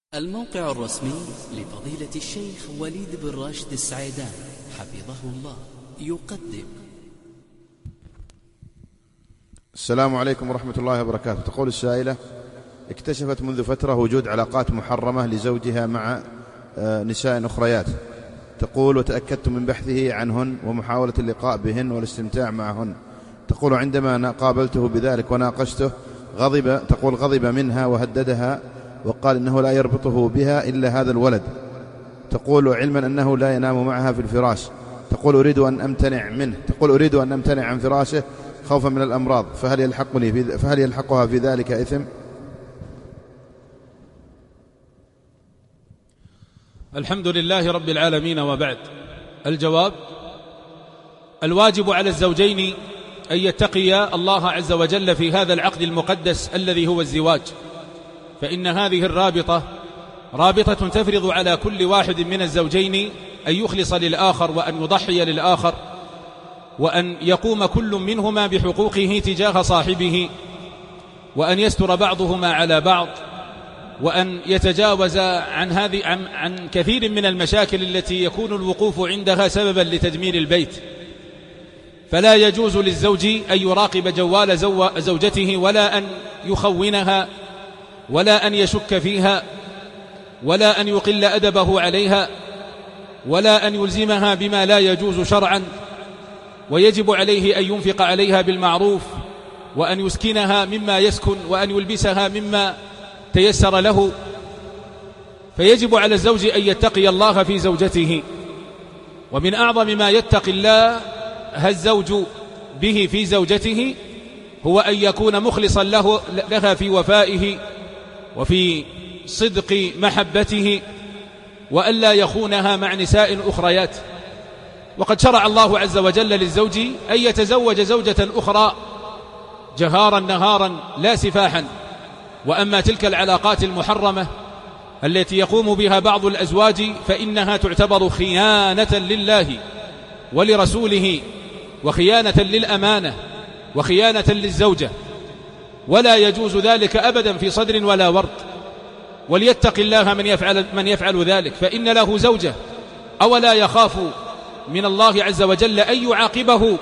الموقع الرسمي لفضيلة الشيخ وليد بن راشد السعيدان حفظه الله يقدم. السلام عليكم ورحمة الله وبركاته. تقول السائلة: اكتشفت منذ فترة وجود علاقات محرمة لزوجها مع نساء أخريات. تقول: وتأكدت من بحثه عنهن ومحاولة اللقاء بهن والاستمتاع معهن. تقول: عندما قابلته بذلك وناقشته غضب منها وهددها وقال إنه لا يربطه بها إلا هذا الولد. تقول: علما أنه لا ينام معها في الفراش. تقول: أريد أن أمتنع منه. تقول: أريد أن أمتنع عن فراشه خوفا من الأمراض، فهل يلحقها في ذلك إثم؟ الحمد لله رب العالمين، وبعد. الجواب: الواجب على الزوجين أن يتقيا الله عز وجل في هذا العقد المقدس الذي هو الزواج، فإن هذه الرابطة رابطة تفرض على كل واحد من الزوجين أن يخلص للآخر وأن يضحي للآخر، وأن يقوم كل منهما بحقوقه تجاه صاحبه، وأن يستر بعضهما على بعض، وأن يتجاوز عن كثير من المشاكل التي يكون الوقوف عندها سببا لتدمير البيت. فلا يجوز للزوج أن يراقب جوال زوجته، ولا أن يخونها، ولا أن يشك فيها، ولا أن يقل أدبه عليها، ولا أن يلزمها بما لا يجوز شرعا. ويجب عليه أن ينفق عليها بالمعروف، وأن يسكنها مما يسكن، وأن يلبسها مما تيسر له. فيجب على الزوج أن يتقي الله في زوجته. ومن أعظم ما يتقي الله الزوج به في زوجته هو أن يكون مخلصا لها في وفائه وفي صدق محبته، وألا يخونها مع نساء أخريات. وقد شرع الله عز وجل للزوج أن يتزوج زوجة أخرى جهارا نهارا لا سفاحا. وأما تلك العلاقات المحرمة التي يقوم بها بعض الأزواج فإنها تعتبر خيانة لله ولرسوله، وخيانة للأمانة، وخيانة للزوجة، ولا يجوز ذلك أبدا في صدر ولا ورد. وليتق الله من يفعل ذلك، فإن له زوجة، أولا يخاف من الله عز وجل أن يعاقبه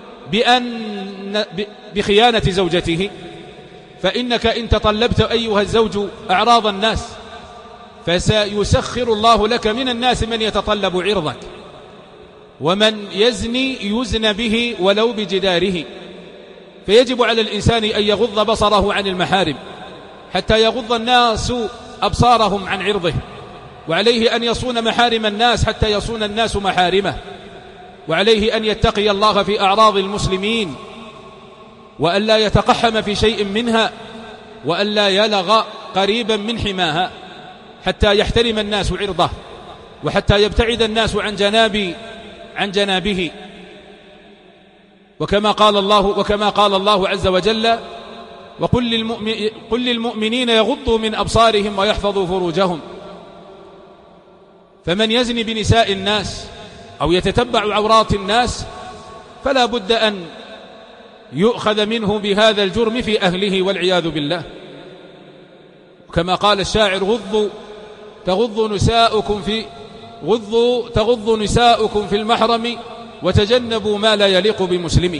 بخيانة زوجته؟ فإنك إن تطلبت أيها الزوج أعراض الناس فسيسخر الله لك من الناس من يتطلب عرضك، ومن يزني يزن به ولو بجداره. فيجب على الإنسان أن يغض بصره عن المحارم حتى يغض الناس أبصارهم عن عرضه، وعليه أن يصون محارم الناس حتى يصون الناس محارمه، وعليه أن يتقي الله في أعراض المسلمين، وأن لا يتقحم في شيء منها، وأن لا يلغ قريبا من حماها حتى يحترم الناس عرضه، وحتى يبتعد الناس عن جنابه. وكما قال الله عز وجل: قل للمؤمنين يغضوا من أبصارهم ويحفظوا فروجهم. فمن يزني بنساء الناس أو يتتبع عورات الناس فلا بد أن يؤخذ منه بهذا الجرم في أهله والعياذ بالله. كما قال الشاعر: تغض نساؤكم في المحرم وتجنبوا ما لا يليق بمسلم.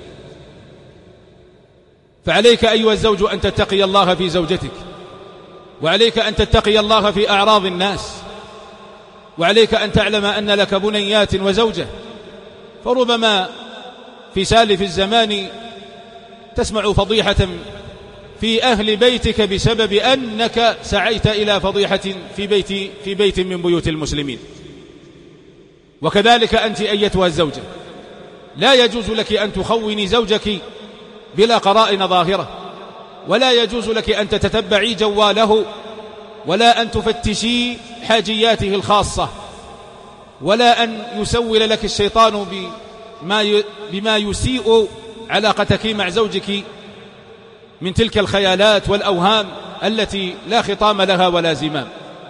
فعليك أيها الزوج أن تتقي الله في زوجتك، وعليك أن تتقي الله في أعراض الناس، وعليك أن تعلم أن لك بنيات وزوجة. فربما في سالف الزمان تسمع فضيحة في أهل بيتك بسبب أنك سعيت إلى فضيحة في بيت من بيوت المسلمين. وكذلك أنت أيتها الزوجة، لا يجوز لك أن تخوني زوجك بلا قرائن ظاهرة، ولا يجوز لك أن تتتبعي جواله، ولا أن تفتشي حاجياته الخاصة، ولا أن يسول لك الشيطان بما يسيء علاقتك مع زوجك من تلك الخيالات والأوهام التي لا خطام لها ولا زمام.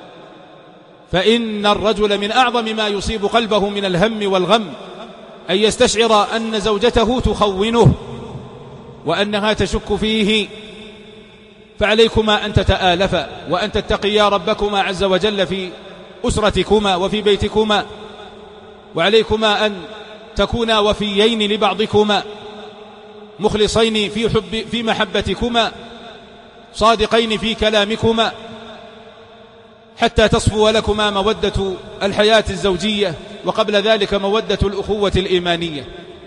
فإن الرجل من أعظم ما يصيب قلبه من الهم والغم أن يستشعر أن زوجته تخونه، وأنها تشك فيه، فعليكما أن تتآلفا وأن تتقيا ربكما عز وجل في أسرتكما وفي بيتكما، وعليكما أن تكونا وفيين لبعضكما، مخلصين في محبتكما، صادقين في كلامكما، حتى تصفو لكما مودة الحياة الزوجية، وقبل ذلك مودة الأخوة الإيمانية.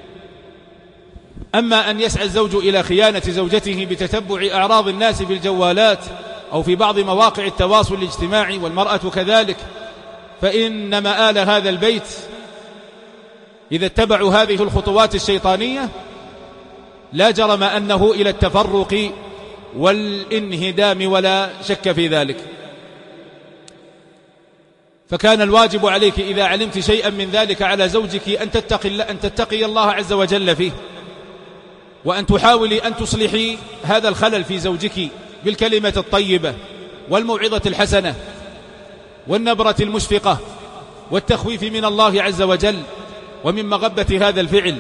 أما أن يسعى الزوج إلى خيانة زوجته بتتبع أعراض الناس في الجوالات أو في بعض مواقع التواصل الاجتماعي، والمرأة كذلك، فإن مآل هذا البيت إذا اتبعوا هذه الخطوات الشيطانية لا جرم أنه إلى التفرق والانهدام، ولا شك في ذلك. فكان الواجب عليك إذا علمت شيئا من ذلك على زوجك أن تتقي الله عز وجل فيه، وأن تحاولي أن تصلحي هذا الخلل في زوجك بالكلمة الطيبة والموعظة الحسنة والنبرة المشفقة والتخويف من الله عز وجل ومن مغبة هذا الفعل.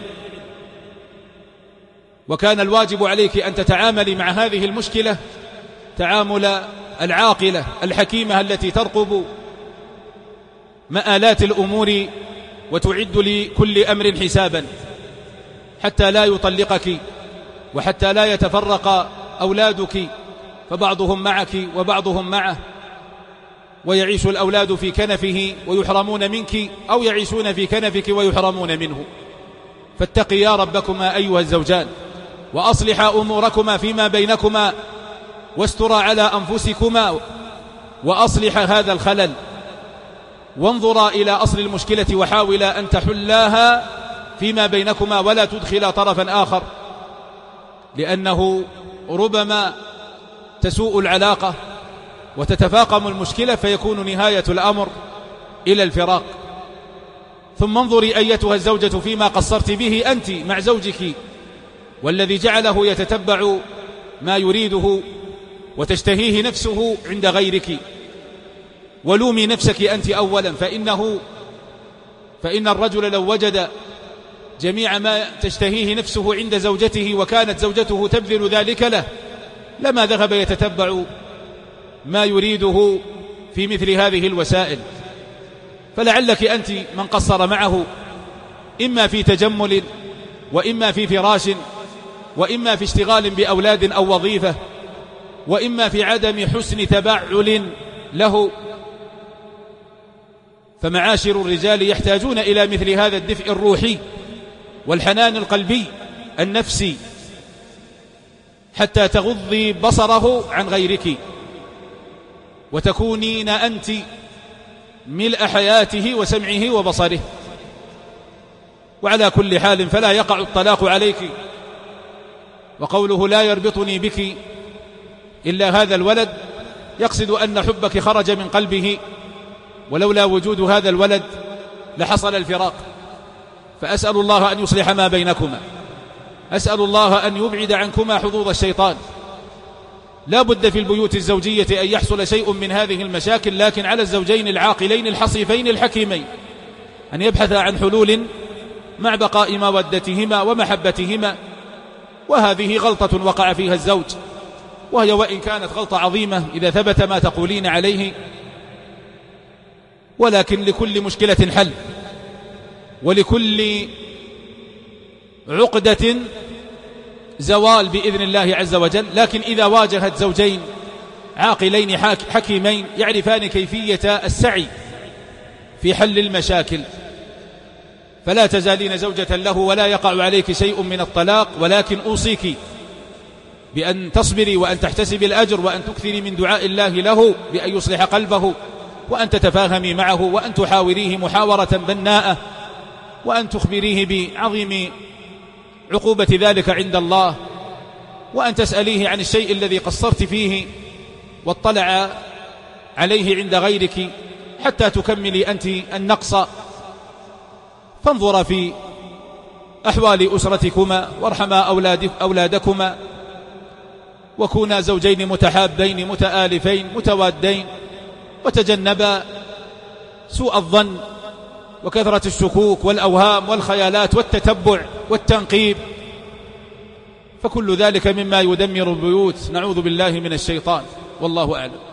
وكان الواجب عليك أن تتعاملي مع هذه المشكلة تعامل العاقلة الحكيمة التي ترقب مآلات الأمور وتعد لكل أمر حسابا، حتى لا يطلقك وحتى لا يتفرق أولادك، فبعضهم معك وبعضهم معه، ويعيش الأولاد في كنفه ويحرمون منك، أو يعيشون في كنفك ويحرمون منه. فاتقيا ربكما أيها الزوجان، وأصلحا أموركما فيما بينكما، واسترا على أنفسكما، وأصلحا هذا الخلل، وانظرا إلى أصل المشكلة وحاولا أن تحلاها فيما بينكما، ولا تدخلا طرفا آخر، لأنه ربما تسوء العلاقة وتتفاقم المشكلة فيكون نهاية الأمر إلى الفراق. ثم انظري أيتها الزوجة فيما قصرت به أنت مع زوجك، والذي جعله يتتبع ما يريده وتشتهيه نفسه عند غيرك، ولومي نفسك أنت أولا، فإن الرجل لو وجد جميع ما تشتهيه نفسه عند زوجته وكانت زوجته تبذل ذلك له لما ذهب يتتبع ما يريده في مثل هذه الوسائل. فلعلك أنت من قصر معه، إما في تجمل، وإما في فراش، وإما في اشتغال بأولاد أو وظيفة، وإما في عدم حسن تبعل له. فمعاشر الرجال يحتاجون إلى مثل هذا الدفء الروحي والحنان القلبي النفسي، حتى تغضي بصره عن غيرك، وتكونين أنت ملء حياته وسمعه وبصره. وعلى كل حال فلا يقع الطلاق عليك، وقوله لا يربطني بك إلا هذا الولد يقصد أن حبك خرج من قلبه، ولولا وجود هذا الولد لحصل الفراق. فأسأل الله أن يصلح ما بينكما، أسأل الله أن يبعد عنكما حظوظ الشيطان. لا بد في البيوت الزوجية أن يحصل شيء من هذه المشاكل، لكن على الزوجين العاقلين الحصيفين الحكيمين أن يبحثا عن حلول مع بقاء مودتهما ومحبتهما. وهذه غلطة وقع فيها الزوج، وهي وإن كانت غلطة عظيمة إذا ثبت ما تقولين عليه، ولكن لكل مشكلة حل، ولكل عقدة زوال بإذن الله عز وجل. لكن إذا واجهت زوجين عاقلين حكيمين يعرفان كيفية السعي في حل المشاكل، فلا تزالين زوجة له ولا يقع عليك شيء من الطلاق. ولكن أوصيك بأن تصبري وأن تحتسبي الأجر، وأن تكثري من دعاء الله له بأن يصلح قلبه، وأن تتفاهمي معه، وأن تحاوريه محاورة بناءة، وأن تخبريه بعظيم عقوبة ذلك عند الله، وأن تسأليه عن الشيء الذي قصرت فيه واطلع عليه عند غيرك، حتى تكملي أنت النقص. فانظرا في أحوال أسرتكما، وارحما أولادكما، وكونا زوجين متحابين متآلفين متوادين، وتجنبا سوء الظن وكثرة الشكوك والأوهام والخيالات والتتبع والتنقيب. فكل ذلك مما يدمر البيوت، نعوذ بالله من الشيطان، والله أعلم.